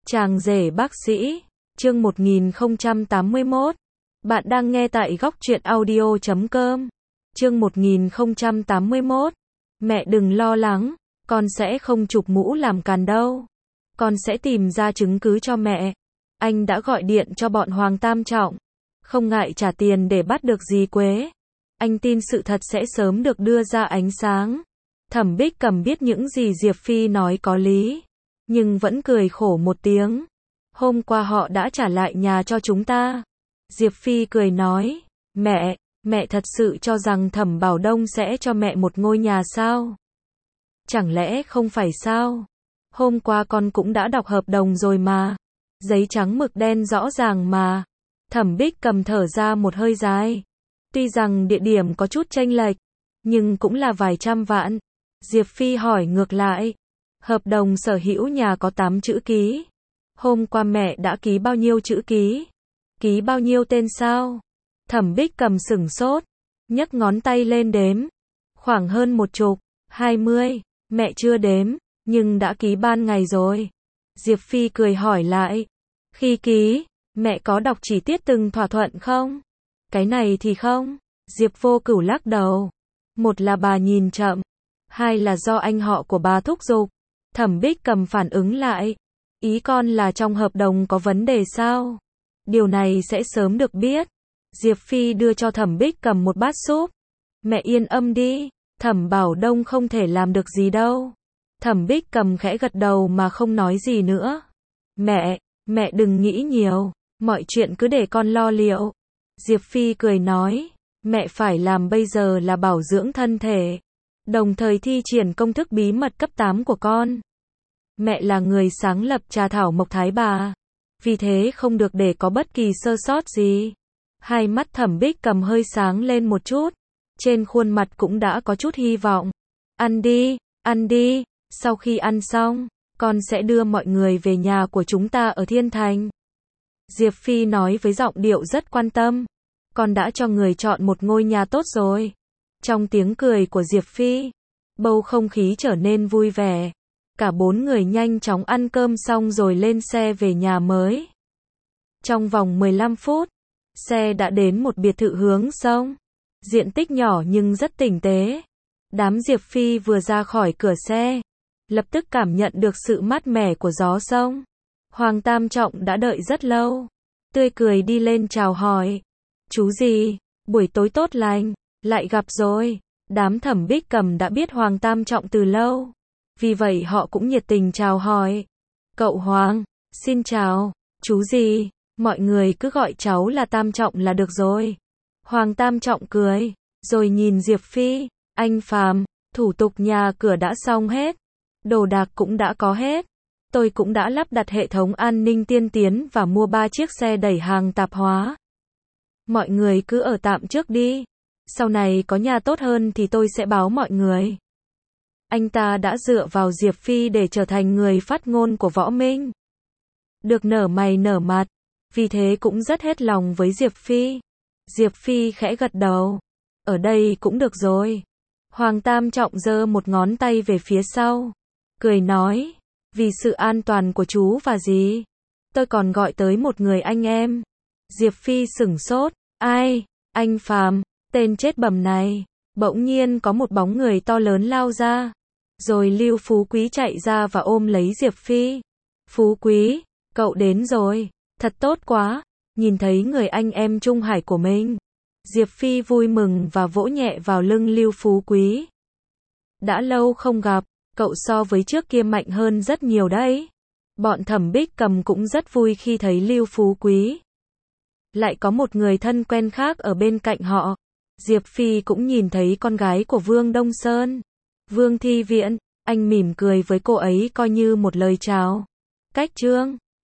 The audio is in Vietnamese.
Chàng rể bác sĩ, chương 1081. Bạn đang nghe tại góc truyện audio.com. Chương 1081. Mẹ đừng lo lắng, con sẽ không chụp mũ làm càn đâu. Con sẽ tìm ra chứng cứ cho mẹ. Anh đã gọi điện cho bọn Hoàng Tam Trọng. Không ngại trả tiền để bắt được dì Quế. Anh tin sự thật sẽ sớm được đưa ra ánh sáng. Thẩm Bích Cầm biết những gì Diệp Phi nói có lý, nhưng vẫn cười khổ một tiếng. Hôm qua họ đã trả lại nhà cho chúng ta. Diệp Phi cười nói, mẹ thật sự cho rằng Thẩm Bảo Đông sẽ cho mẹ một ngôi nhà sao? Chẳng lẽ không phải sao? Hôm qua con cũng đã đọc hợp đồng rồi mà. Giấy trắng mực đen rõ ràng mà. Thẩm Bích Cầm thở ra một hơi dài. Tuy rằng địa điểm có chút chênh lệch, nhưng cũng là vài trăm vạn. Diệp Phi hỏi ngược lại, hợp đồng sở hữu nhà có 8 chữ ký. Hôm qua mẹ đã ký bao nhiêu chữ ký? Ký bao nhiêu tên sao? Thẩm Bích Cầm sửng sốt, nhấc ngón tay lên đếm. Khoảng hơn 10, 20, mẹ chưa đếm, nhưng đã ký ban ngày rồi. Diệp Phi cười hỏi lại, khi ký, mẹ có đọc chi tiết từng thỏa thuận không? Cái này thì không. Diệp Vô Cửu lắc đầu. Một là bà nhìn chậm, hai là do anh họ của bà thúc giục. Thẩm Bích Cầm phản ứng lại, ý con là trong hợp đồng có vấn đề sao? Điều này sẽ sớm được biết. Diệp Phi đưa cho Thẩm Bích Cầm một bát súp. Mẹ yên tâm đi, Thẩm Bảo Đông không thể làm được gì đâu. Thẩm Bích Cầm khẽ gật đầu mà không nói gì nữa. Mẹ đừng nghĩ nhiều, mọi chuyện cứ để con lo liệu. Diệp Phi cười nói, mẹ phải làm bây giờ là bảo dưỡng thân thể, đồng thời thi triển công thức bí mật cấp 8 của con. Mẹ là người sáng lập trà thảo mộc thái bà, vì thế không được để có bất kỳ sơ sót gì. Hai mắt Thẩm Bích Cầm hơi sáng lên một chút, trên khuôn mặt cũng đã có chút hy vọng. Ăn đi, sau khi ăn xong, con sẽ đưa mọi người về nhà của chúng ta ở Thiên Thành. Diệp Phi nói với giọng điệu rất quan tâm, con đã cho người chọn một ngôi nhà tốt rồi. Trong tiếng cười của Diệp Phi, bầu không khí trở nên vui vẻ. Cả 4 người nhanh chóng ăn cơm xong rồi lên xe về nhà mới. Trong vòng 15 phút, xe đã đến một biệt thự hướng sông. Diện tích nhỏ nhưng rất tinh tế. Đám Diệp Phi vừa ra khỏi cửa xe, lập tức cảm nhận được sự mát mẻ của gió sông. Hoàng Tam Trọng đã đợi rất lâu, tươi cười đi lên chào hỏi. Chú gì, buổi tối tốt lành, lại gặp rồi. Đám Thẩm Bích Cầm đã biết Hoàng Tam Trọng từ lâu, vì vậy họ cũng nhiệt tình chào hỏi. Cậu Hoàng, xin chào, chú gì, mọi người cứ gọi cháu là Tam Trọng là được rồi. Hoàng Tam Trọng cười, rồi nhìn Diệp Phi, anh Phàm, thủ tục nhà cửa đã xong hết, đồ đạc cũng đã có hết. Tôi cũng đã lắp đặt hệ thống an ninh tiên tiến và mua 3 chiếc xe đẩy hàng tạp hóa. Mọi người cứ ở tạm trước đi. Sau này có nhà tốt hơn thì tôi sẽ báo mọi người. Anh ta đã dựa vào Diệp Phi để trở thành người phát ngôn của Võ Minh. Được nở mày nở mặt, vì thế cũng rất hết lòng với Diệp Phi. Diệp Phi khẽ gật đầu. Ở đây cũng được rồi. Hoàng Tam Trọng giơ một ngón tay về phía sau, cười nói, vì sự an toàn của chú và dì, tôi còn gọi tới một người anh em. Diệp Phi sửng sốt, ai? Anh Phàm, tên chết bầm này. Bỗng nhiên có một bóng người to lớn lao ra, rồi Lưu Phú Quý chạy ra và ôm lấy Diệp Phi. Phú Quý, cậu đến rồi, thật tốt quá, nhìn thấy người anh em Trung Hải của mình. Diệp Phi vui mừng và vỗ nhẹ vào lưng Lưu Phú Quý. Đã lâu không gặp, cậu so với trước kia mạnh hơn rất nhiều đấy. Bọn Thẩm Bích Cầm cũng rất vui khi thấy Lưu Phú Quý. Lại có một người thân quen khác ở bên cạnh họ. Diệp Phi cũng nhìn thấy con gái của Vương Đông Sơn, Vương Thi Viễn. Anh mỉm cười với cô ấy coi như một lời chào. Cách trương.